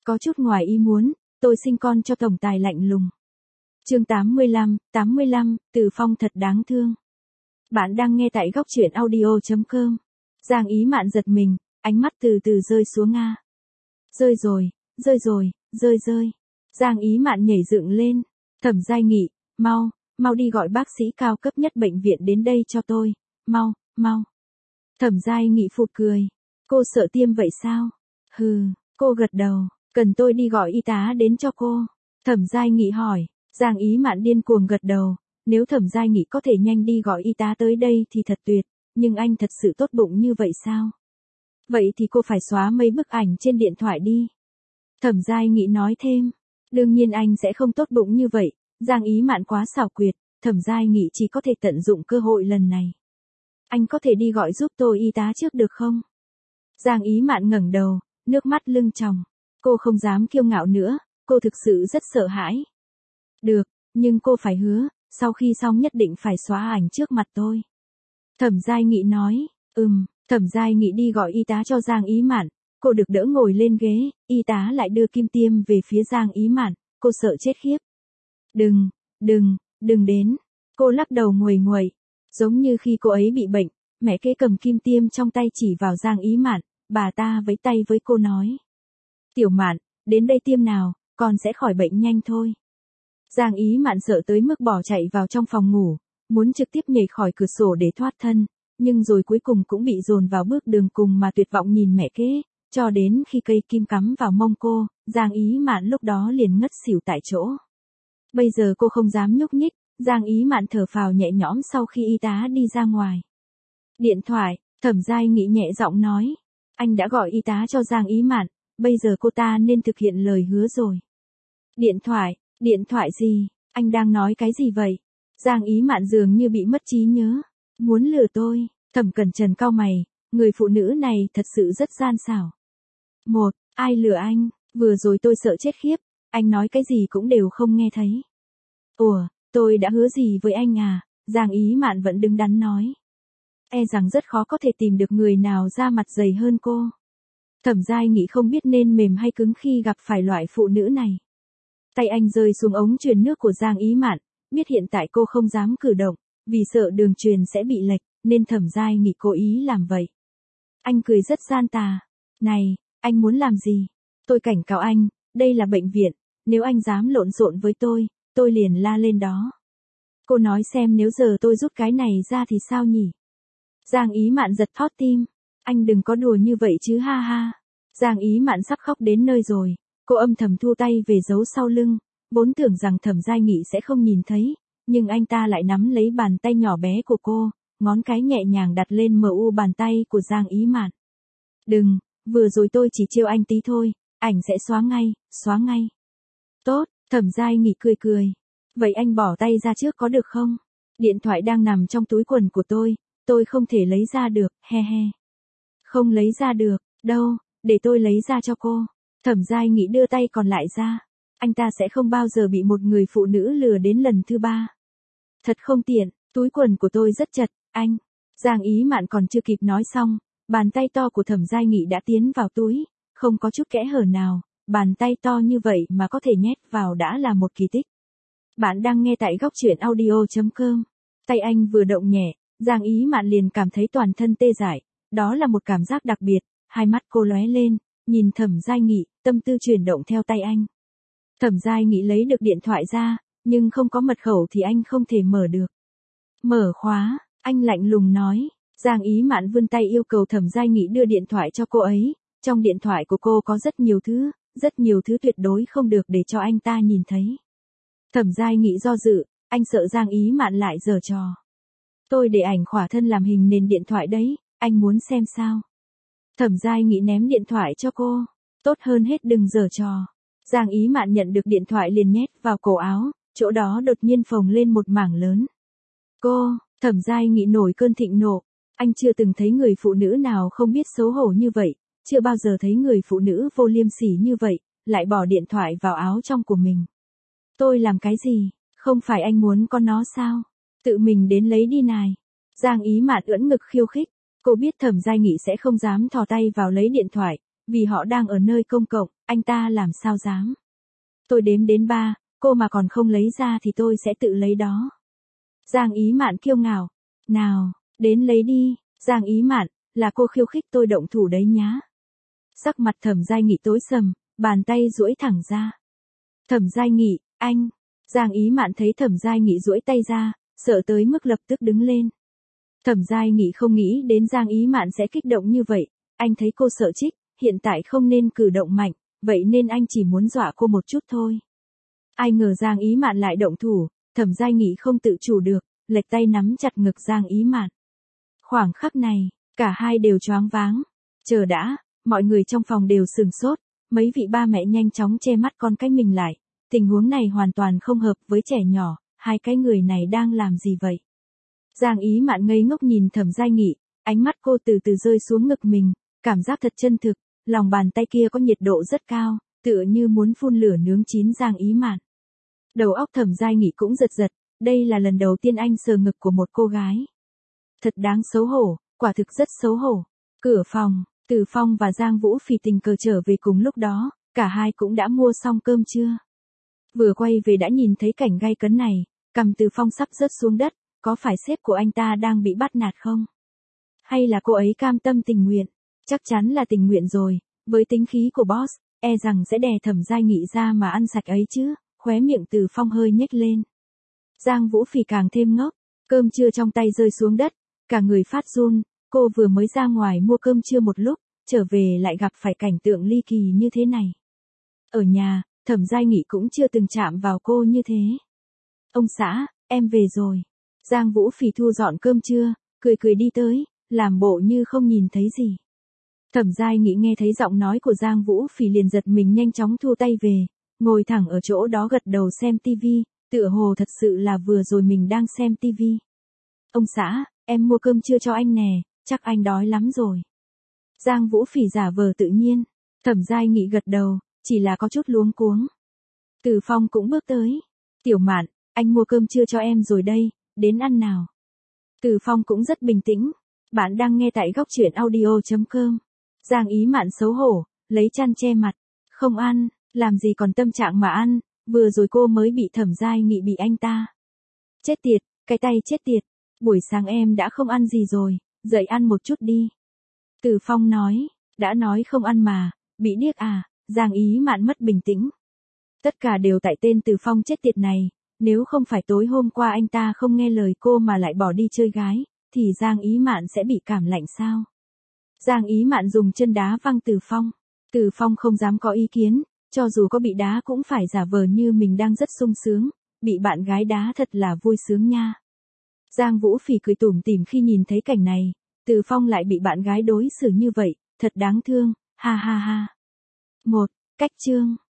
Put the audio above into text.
Có chút ngoài ý muốn, tôi sinh con cho tổng tài lạnh lùng. Chương 85, Từ Phong thật đáng thương. Bạn đang nghe tại góc truyện audio.com. Giang Ý Mạn giật mình, ánh mắt từ từ rơi xuống Nga. Rơi rồi. Giang Ý Mạn nhảy dựng lên. Thẩm Giai Nghị, mau đi gọi bác sĩ cao cấp nhất bệnh viện đến đây cho tôi, mau. Thẩm Giai Nghị phụt cười. Cô sợ tiêm vậy sao? Hừ, cô gật đầu, cần tôi đi gọi y tá đến cho cô? Thẩm Giai Nghị hỏi. Giang Ý Mạn điên cuồng gật đầu, nếu Thẩm Giai Nghị có thể nhanh đi gọi y tá tới đây thì thật tuyệt, nhưng anh thật sự tốt bụng như vậy sao? Vậy thì cô phải xóa mấy bức ảnh trên điện thoại đi. Thẩm Giai Nghị nói thêm, đương nhiên anh sẽ không tốt bụng như vậy, Giang Ý Mạn quá xảo quyệt, Thẩm Giai Nghị chỉ có thể tận dụng cơ hội lần này. Anh có thể đi gọi giúp tôi y tá trước được không? Giang Ý Mạn ngẩng đầu, nước mắt lưng tròng. Cô không dám kiêu ngạo nữa, cô thực sự rất sợ hãi. Được, nhưng cô phải hứa, sau khi xong nhất định phải xóa ảnh trước mặt tôi. Thẩm Giai Nghị nói, Thẩm Giai Nghị đi gọi y tá cho Giang Ý Mạn, cô được đỡ ngồi lên ghế, y tá lại đưa kim tiêm về phía Giang Ý Mạn, cô sợ chết khiếp. Đừng đến, cô lắc đầu nguầy, giống như khi cô ấy bị bệnh, mẹ kế cầm kim tiêm trong tay chỉ vào Giang Ý Mạn, bà ta vẫy tay với cô nói. Tiểu Mạn, đến đây tiêm nào, con sẽ khỏi bệnh nhanh thôi. Giang Ý Mạn sợ tới mức bỏ chạy vào trong phòng ngủ, muốn trực tiếp nhảy khỏi cửa sổ để thoát thân, nhưng rồi cuối cùng cũng bị dồn vào bước đường cùng mà tuyệt vọng nhìn mẹ kế, cho đến khi cây kim cắm vào mông cô, Giang Ý Mạn lúc đó liền ngất xỉu tại chỗ. Bây giờ cô không dám nhúc nhích, Giang Ý Mạn thở phào nhẹ nhõm sau khi y tá đi ra ngoài. Điện thoại, Thẩm Giai Nghị nhẹ giọng nói, anh đã gọi y tá cho Giang Ý Mạn, bây giờ cô ta nên thực hiện lời hứa rồi. Điện thoại gì, anh đang nói cái gì vậy? Giang Ý Mạn dường như bị mất trí nhớ. Muốn lừa tôi, Thẩm Cẩn Trần cau mày, người phụ nữ này thật sự rất gian xảo. Ai lừa anh, vừa rồi tôi sợ chết khiếp, anh nói cái gì cũng đều không nghe thấy. Ủa, tôi đã hứa gì với anh à? Giang Ý Mạn vẫn đứng đắn nói. E rằng rất khó có thể tìm được người nào da mặt dày hơn cô. Thẩm Giai Nghị không biết nên mềm hay cứng khi gặp phải loại phụ nữ này. Tay anh rơi xuống ống truyền nước của Giang Ý Mạn, biết hiện tại cô không dám cử động, vì sợ đường truyền sẽ bị lệch, nên Thẩm Giai Nghị cố ý làm vậy. Anh cười rất gian tà. Này, anh muốn làm gì? Tôi cảnh cáo anh, đây là bệnh viện, nếu anh dám lộn xộn với tôi liền la lên đó. Cô nói xem nếu giờ tôi rút cái này ra thì sao nhỉ? Giang Ý Mạn giật thót tim. Anh đừng có đùa như vậy chứ ha ha. Giang Ý Mạn sắp khóc đến nơi rồi. Cô âm thầm thu tay về giấu sau lưng. Vốn tưởng rằng Thẩm Giai Nghị sẽ không nhìn thấy. Nhưng anh ta lại nắm lấy bàn tay nhỏ bé của cô. Ngón cái nhẹ nhàng đặt lên mu bàn tay của Giang Ý Mạn. Đừng, vừa rồi tôi chỉ trêu anh tí thôi. Ảnh sẽ xóa ngay. Tốt, Thẩm Giai Nghị cười. Vậy anh bỏ tay ra trước có được không? Điện thoại đang nằm trong túi quần của tôi không thể lấy ra được, he. Không lấy ra được, đâu, để tôi lấy ra cho cô. Thẩm Giai Nghị đưa tay còn lại ra. Anh ta sẽ không bao giờ bị một người phụ nữ lừa đến lần thứ 3. Thật không tiện, túi quần của tôi rất chật, anh. Giang Ý Mạn còn chưa kịp nói xong, bàn tay to của Thẩm Giai Nghị đã tiến vào túi, không có chút kẽ hở nào, bàn tay to như vậy mà có thể nhét vào đã là một kỳ tích. Bạn đang nghe tại góc truyện audio.com. Tay anh vừa động nhẹ, Giang Ý Mạn liền cảm thấy toàn thân tê dại, đó là một cảm giác đặc biệt, hai mắt cô lóe lên, nhìn Thẩm Giai Nghị, tâm tư chuyển động theo tay anh. Thẩm Giai Nghị lấy được điện thoại ra, nhưng không có mật khẩu thì anh không thể mở được. Mở khóa, anh lạnh lùng nói. Giang Ý Mạn vươn tay yêu cầu Thẩm Giai Nghị đưa điện thoại cho cô ấy, trong điện thoại của cô có rất nhiều thứ tuyệt đối không được để cho anh ta nhìn thấy. Thẩm Giai Nghị do dự, anh sợ Giang Ý Mạn lại giở trò. Tôi để ảnh khỏa thân làm hình nền điện thoại đấy, anh muốn xem sao? Thẩm Giai Nghị ném điện thoại cho cô. Tốt hơn hết đừng giở trò. Giang Ý Mạn nhận được điện thoại liền nhét vào cổ áo, chỗ đó đột nhiên phồng lên một mảng lớn. Thẩm Giai Nghị nổi cơn thịnh nộ. Anh chưa từng thấy người phụ nữ nào không biết xấu hổ như vậy, chưa bao giờ thấy người phụ nữ vô liêm sỉ như vậy, lại bỏ điện thoại vào áo trong của mình. Tôi làm cái gì? Không phải anh muốn con nó sao? Tự mình đến lấy đi này. Giang Ý Mạn ưỡn ngực khiêu khích. Cô biết Thẩm Giai Nghị sẽ không dám thò tay vào lấy điện thoại, Vì họ đang ở nơi công cộng, anh ta làm sao dám. Tôi đếm đến 3, cô mà còn không lấy ra thì tôi sẽ tự lấy đó. Giang Ý Mạn kiêu ngạo. Nào, đến lấy đi, Giang Ý Mạn, là cô khiêu khích tôi động thủ đấy nhá. Sắc mặt Thẩm Giai Nghị tối sầm, bàn tay duỗi thẳng ra. Thẩm Giai Nghị, anh. Giang Ý Mạn thấy Thẩm Giai Nghị duỗi tay ra, sợ tới mức lập tức đứng lên. Thẩm Giai Nghị không nghĩ đến Giang Ý Mạn sẽ kích động như vậy, anh thấy cô sợ trích, hiện tại không nên cử động mạnh, vậy nên anh chỉ muốn dọa cô một chút thôi. Ai ngờ Giang Ý Mạn lại động thủ, Thẩm Giai Nghị không tự chủ được, lệch tay nắm chặt ngực Giang Ý Mạn. Khoảng khắc này, cả hai đều choáng váng. Chờ đã, mọi người trong phòng đều sửng sốt, mấy vị ba mẹ nhanh chóng che mắt con cái mình lại. Tình huống này hoàn toàn không hợp với trẻ nhỏ, hai cái người này đang làm gì vậy? Giang Ý Mạn ngây ngốc nhìn Thẩm Giai Nghị, ánh mắt cô từ từ rơi xuống ngực mình, cảm giác thật chân thực, lòng bàn tay kia có nhiệt độ rất cao, tựa như muốn phun lửa nướng chín Giang Ý Mạn. Đầu óc Thẩm Giai Nghị cũng giật giật, đây là lần đầu tiên anh sờ ngực của một cô gái. Thật đáng xấu hổ, quả thực rất xấu hổ. Cửa phòng, Từ Phong và Giang Vũ Phỉ tình cờ trở về cùng lúc đó, cả hai cũng đã mua xong cơm trưa. Vừa quay về đã nhìn thấy cảnh gay cấn này, cằm Từ Phong sắp rớt xuống đất, có phải sếp của anh ta đang bị bắt nạt không? Hay là cô ấy cam tâm tình nguyện? Chắc chắn là tình nguyện rồi, với tính khí của boss, e rằng sẽ đè Thẩm Giai Nghị ra mà ăn sạch ấy chứ, khóe miệng Từ Phong hơi nhếch lên. Giang Vũ Phỉ càng thêm ngốc, cơm trưa trong tay rơi xuống đất, cả người phát run, cô vừa mới ra ngoài mua cơm trưa một lúc, trở về lại gặp phải cảnh tượng ly kỳ như thế này. Ở nhà, Thẩm Giai Nghị cũng chưa từng chạm vào cô như thế. Ông xã, em về rồi. Giang Vũ Phỉ thu dọn cơm trưa, cười cười đi tới, làm bộ như không nhìn thấy gì. Thẩm Giai Nghị nghe thấy giọng nói của Giang Vũ Phỉ liền giật mình nhanh chóng thu tay về, ngồi thẳng ở chỗ đó gật đầu xem tivi, tựa hồ thật sự là vừa rồi mình đang xem tivi. Ông xã, em mua cơm trưa cho anh nè, chắc anh đói lắm rồi. Giang Vũ Phỉ giả vờ tự nhiên, Thẩm Giai Nghị gật đầu, chỉ là có chút luống cuống. Từ Phong cũng bước tới. Tiểu Mạn, anh mua cơm trưa cho em rồi đây, đến ăn nào. Từ Phong cũng rất bình tĩnh. Bạn đang nghe tại góc truyện audio.com. Giang Ý Mạn xấu hổ, lấy chăn che mặt. Không ăn, làm gì còn tâm trạng mà ăn, vừa rồi cô mới bị Thẩm Giai Nghị bị anh ta. Chết tiệt, cái tay chết tiệt. Buổi sáng em đã không ăn gì rồi, dậy ăn một chút đi. Từ Phong nói, đã nói không ăn mà, bị điếc à, Giang Ý Mạn mất bình tĩnh. Tất cả đều tại tên Từ Phong chết tiệt này, nếu không phải tối hôm qua anh ta không nghe lời cô mà lại bỏ đi chơi gái, thì Giang Ý Mạn sẽ bị cảm lạnh sao? Giang Ý Mạn dùng chân đá văng Từ Phong. Từ Phong không dám có ý kiến, cho dù có bị đá cũng phải giả vờ như mình đang rất sung sướng, bị bạn gái đá thật là vui sướng nha. Giang Vũ Phỉ cười tủm tỉm khi nhìn thấy cảnh này, Từ Phong lại bị bạn gái đối xử như vậy, thật đáng thương, ha ha ha. 1. Cách chương